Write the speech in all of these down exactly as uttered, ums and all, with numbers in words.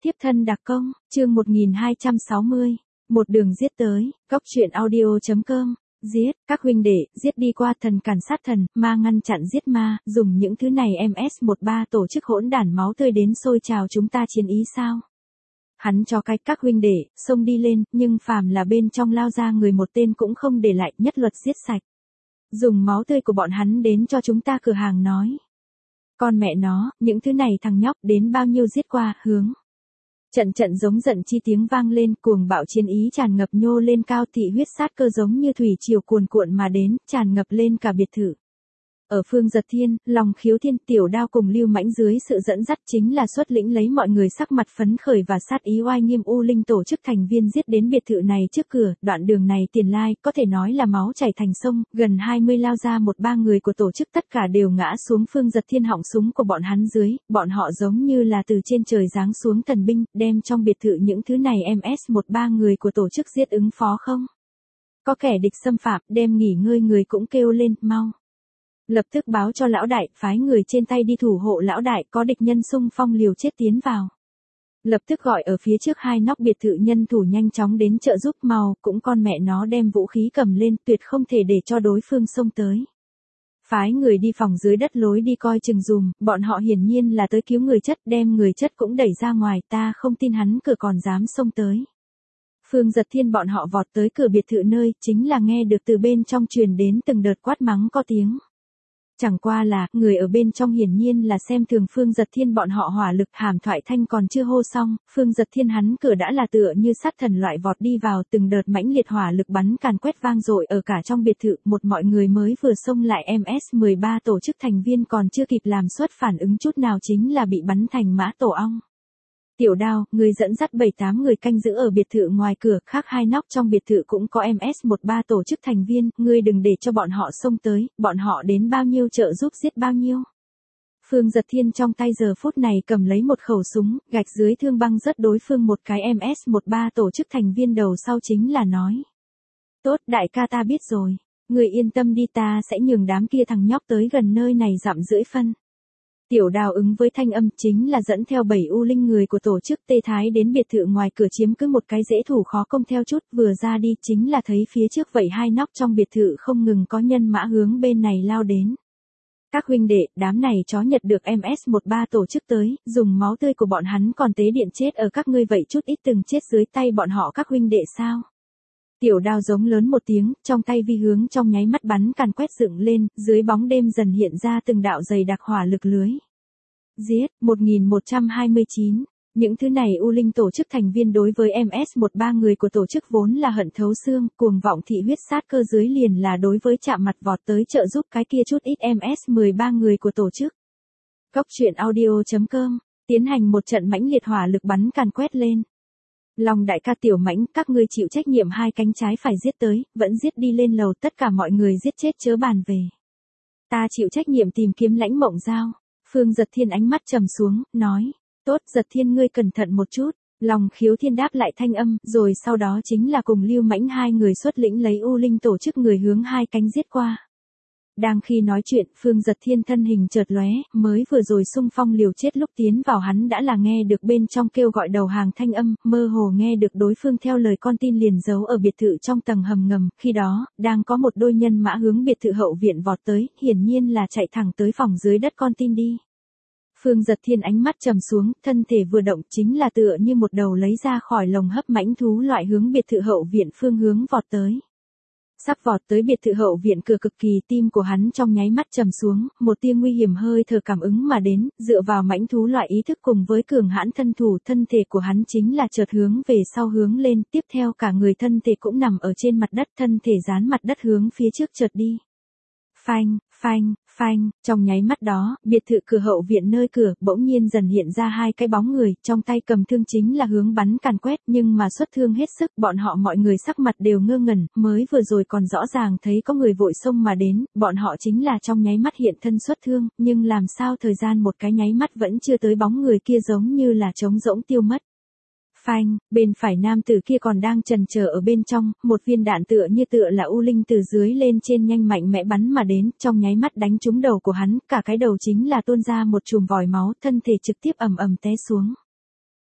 Tiếp thân đặc công, chương một nghìn hai trăm sáu mươi. Một đường giết tới, góc truyện audio.com. Giết, các huynh đệ, giết đi qua thần càn sát thần, ma ngăn chặn giết ma, dùng những thứ này em ét mười ba tổ chức hỗn đản máu tươi đến sôi trào chúng ta chiến ý sao? Hắn cho cách các huynh đệ, xông đi lên, nhưng phàm là bên trong lao ra người một tên cũng không để lại, nhất luật giết sạch. Dùng máu tươi của bọn hắn đến cho chúng ta cửa hàng nói. Con mẹ nó, những thứ này thằng nhóc đến bao nhiêu giết qua, hướng. Trận trận giống giận chi tiếng vang lên, cuồng bạo chiến ý tràn ngập nhô lên cao, thị huyết sát cơ giống như thủy triều cuồn cuộn mà đến, tràn ngập lên cả biệt thự. Ở Phương Giật Thiên, Long Khiếu Thiên, Tiểu Đao cùng Lưu Mãnh dưới sự dẫn dắt chính là xuất lĩnh lấy mọi người sắc mặt phấn khởi và sát ý oai nghiêm U Linh tổ chức thành viên giết đến biệt thự này trước cửa, đoạn đường này tiền lai, có thể nói là máu chảy thành sông, gần hai mươi lao ra một ba người của tổ chức tất cả đều ngã xuống Phương Giật Thiên họng súng của bọn hắn dưới, bọn họ giống như là từ trên trời giáng xuống thần binh, đem trong biệt thự những thứ này em ét mười ba người của tổ chức giết ứng phó không? Có kẻ địch xâm phạm, đem nghỉ ngơi người cũng kêu lên, mau. Lập tức báo cho lão đại, phái người trên tay đi thủ hộ lão đại, có địch nhân xung phong liều chết tiến vào. Lập tức gọi ở phía trước hai nóc biệt thự nhân thủ nhanh chóng đến trợ giúp mau, cũng con mẹ nó đem vũ khí cầm lên, tuyệt không thể để cho đối phương xông tới. Phái người đi phòng dưới đất lối đi coi chừng dùm, bọn họ hiển nhiên là tới cứu người chất, đem người chất cũng đẩy ra ngoài, ta không tin hắn cửa còn dám xông tới. Phương Giật Thiên bọn họ vọt tới cửa biệt thự nơi, chính là nghe được từ bên trong truyền đến từng đợt quát mắng có tiếng. Chẳng qua là, người ở bên trong hiển nhiên là xem thường Phương Giật Thiên bọn họ hỏa lực, hàm thoại thanh còn chưa hô xong, Phương Giật Thiên hắn cửa đã là tựa như sát thần loại vọt đi vào, từng đợt mãnh liệt hỏa lực bắn càn quét vang dội ở cả trong biệt thự, một mọi người mới vừa xông lại em ét mười ba tổ chức thành viên còn chưa kịp làm xuất phản ứng chút nào chính là bị bắn thành mã tổ ong. Tiểu Đao, người dẫn dắt bảy tám người canh giữ ở biệt thự ngoài cửa, khác hai nóc trong biệt thự cũng có em ét mười ba tổ chức thành viên, ngươi đừng để cho bọn họ xông tới, bọn họ đến bao nhiêu trợ giúp giết bao nhiêu. Phương Giật Thiên trong tay giờ phút này cầm lấy một khẩu súng, gạch dưới thương băng rất đối phương một cái em ét mười ba tổ chức thành viên đầu sau chính là nói. Tốt, đại ca ta biết rồi, người yên tâm đi, ta sẽ nhường đám kia thằng nhóc tới gần nơi này dặm rưỡi phân. Tiểu Đào ứng với thanh âm chính là dẫn theo bảy U Linh người của tổ chức Tê Thái đến biệt thự ngoài cửa chiếm cứ một cái dễ thủ khó công theo chút, vừa ra đi chính là thấy phía trước vậy hai nóc trong biệt thự không ngừng có nhân mã hướng bên này lao đến. Các huynh đệ, đám này chó nhật được em ét mười ba tổ chức tới, dùng máu tươi của bọn hắn còn tế điện chết ở các ngươi vậy chút ít từng chết dưới tay bọn họ các huynh đệ sao? Tiểu Đao giống lớn một tiếng, trong tay vi hướng trong nháy mắt bắn càn quét dựng lên, dưới bóng đêm dần hiện ra từng đạo dày đặc hỏa lực lưới. Giết, một nghìn một trăm hai mươi chín. Những thứ này U Linh tổ chức thành viên đối với em ét mười ba người của tổ chức vốn là hận thấu xương, cuồng vọng thị huyết sát cơ dưới liền là đối với chạm mặt vọt tới trợ giúp cái kia chút ít em ét mười ba người của tổ chức. Góc truyện audio.com, tiến hành một trận mãnh liệt hỏa lực bắn càn quét lên. Long đại ca Tiểu Mãnh, các ngươi chịu trách nhiệm hai cánh trái phải giết tới, vẫn giết đi lên lầu, tất cả mọi người giết chết chớ bàn về. Ta chịu trách nhiệm tìm kiếm Lãnh Mộng Giao. Phương Giật Thiên ánh mắt trầm xuống, nói, tốt Giật Thiên ngươi cẩn thận một chút. Long Khiếu Thiên đáp lại thanh âm, rồi sau đó chính là cùng Lưu Mãnh hai người xuất lĩnh lấy U Linh tổ chức người hướng hai cánh giết qua. Đang khi nói chuyện, Phương Giật Thiên thân hình chợt lóe, mới vừa rồi xung phong liều chết lúc tiến vào hắn đã là nghe được bên trong kêu gọi đầu hàng thanh âm, mơ hồ nghe được đối phương theo lời con tin liền giấu ở biệt thự trong tầng hầm ngầm, khi đó, đang có một đôi nhân mã hướng biệt thự hậu viện vọt tới, hiển nhiên là chạy thẳng tới phòng dưới đất con tin đi. Phương Giật Thiên ánh mắt trầm xuống, thân thể vừa động chính là tựa như một đầu lấy ra khỏi lồng hấp mãnh thú loại hướng biệt thự hậu viện phương hướng vọt tới. Sắp vọt tới biệt thự hậu viện cửa cực kỳ, tim của hắn trong nháy mắt trầm xuống, một tia nguy hiểm hơi thở cảm ứng mà đến, dựa vào mãnh thú loại ý thức cùng với cường hãn thân thủ, thân thể của hắn chính là chợt hướng về sau hướng lên, tiếp theo cả người thân thể cũng nằm ở trên mặt đất, thân thể dán mặt đất hướng phía trước chợt đi. Phanh, phanh, phanh, trong nháy mắt đó, biệt thự cửa hậu viện nơi cửa, bỗng nhiên dần hiện ra hai cái bóng người, trong tay cầm thương chính là hướng bắn càn quét, nhưng mà xuất thương hết sức, bọn họ mọi người sắc mặt đều ngơ ngẩn, mới vừa rồi còn rõ ràng thấy có người vội xông mà đến, bọn họ chính là trong nháy mắt hiện thân xuất thương, nhưng làm sao thời gian một cái nháy mắt vẫn chưa tới bóng người kia giống như là trống rỗng tiêu mất. Phanh, bên phải nam tử kia còn đang chần chờ ở bên trong, một viên đạn tựa như tựa là U Linh từ dưới lên trên nhanh mạnh mẽ bắn mà đến, trong nháy mắt đánh trúng đầu của hắn, cả cái đầu chính là tuôn ra một chùm vòi máu, thân thể trực tiếp ầm ầm té xuống.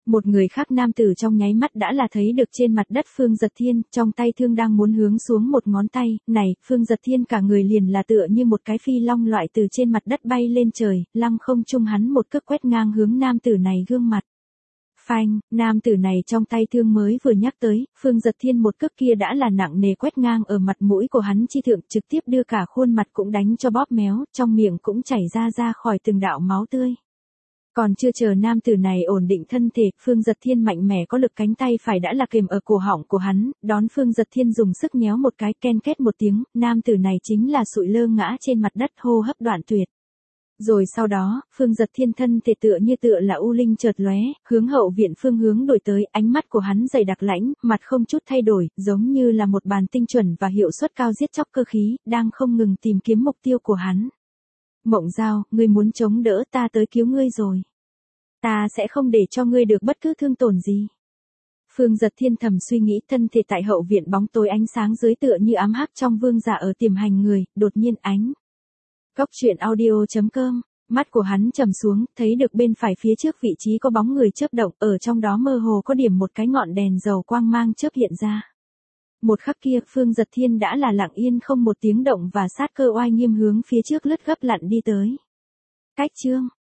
Một người khác nam tử trong nháy mắt đã là thấy được trên mặt đất Phương Giật Thiên, trong tay thương đang muốn hướng xuống một ngón tay, này, Phương Giật Thiên cả người liền là tựa như một cái phi long loại từ trên mặt đất bay lên trời, lăng không trung hắn một cước quét ngang hướng nam tử này gương mặt. Phanh, nam tử này trong tay thương mới vừa nhắc tới, Phương Giật Thiên một cước kia đã là nặng nề quét ngang ở mặt mũi của hắn chi thượng, trực tiếp đưa cả khuôn mặt cũng đánh cho bóp méo, trong miệng cũng chảy ra ra khỏi từng đạo máu tươi. Còn chưa chờ nam tử này ổn định thân thể, Phương Giật Thiên mạnh mẽ có lực cánh tay phải đã là kềm ở cổ họng của hắn, đón Phương Giật Thiên dùng sức nhéo một cái, ken két một tiếng, nam tử này chính là sụi lơ ngã trên mặt đất, hô hấp đoạn tuyệt. Rồi sau đó, Phương Giật Thiên thân thể tựa như tựa là u linh chợt lóe, hướng hậu viện phương hướng đổi tới, ánh mắt của hắn dày đặc lãnh, mặt không chút thay đổi, giống như là một bàn tinh chuẩn và hiệu suất cao giết chóc cơ khí, đang không ngừng tìm kiếm mục tiêu của hắn. Mộng Giao, ngươi muốn chống đỡ, ta tới cứu ngươi rồi. Ta sẽ không để cho ngươi được bất cứ thương tổn gì. Phương Giật Thiên thầm suy nghĩ, thân thể tại hậu viện bóng tối ánh sáng dưới tựa như ám hắc trong vương giả ở tiềm hành người, đột nhiên ánh. Góc truyện audio chấm com, mắt của hắn trầm xuống, thấy được bên phải phía trước vị trí có bóng người chớp động, ở trong đó mơ hồ có điểm một cái ngọn đèn dầu quang mang chớp hiện ra. Một khắc kia, Phương Giật Thiên đã là lặng yên không một tiếng động và sát cơ oai nghiêm hướng phía trước lướt gấp lặn đi tới. Cách chương